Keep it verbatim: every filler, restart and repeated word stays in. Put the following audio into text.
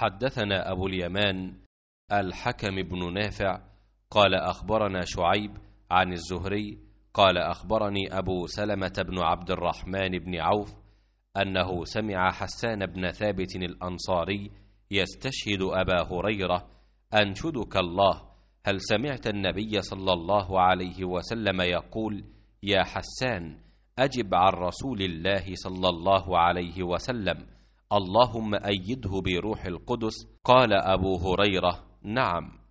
حدثنا أبو اليمان الحكم بن نافع قال أخبرنا شعيب عن الزهري قال أخبرني أبو سلمة بن عبد الرحمن بن عوف أنه سمع حسان بن ثابت الأنصاري يستشهد أبا هريرة: أنشدك الله، هل سمعت النبي صلى الله عليه وسلم يقول: يا حسان أجب عن رسول الله صلى الله عليه وسلم، اللهم أيده بروح القدس؟ قال أبو هريرة: نعم.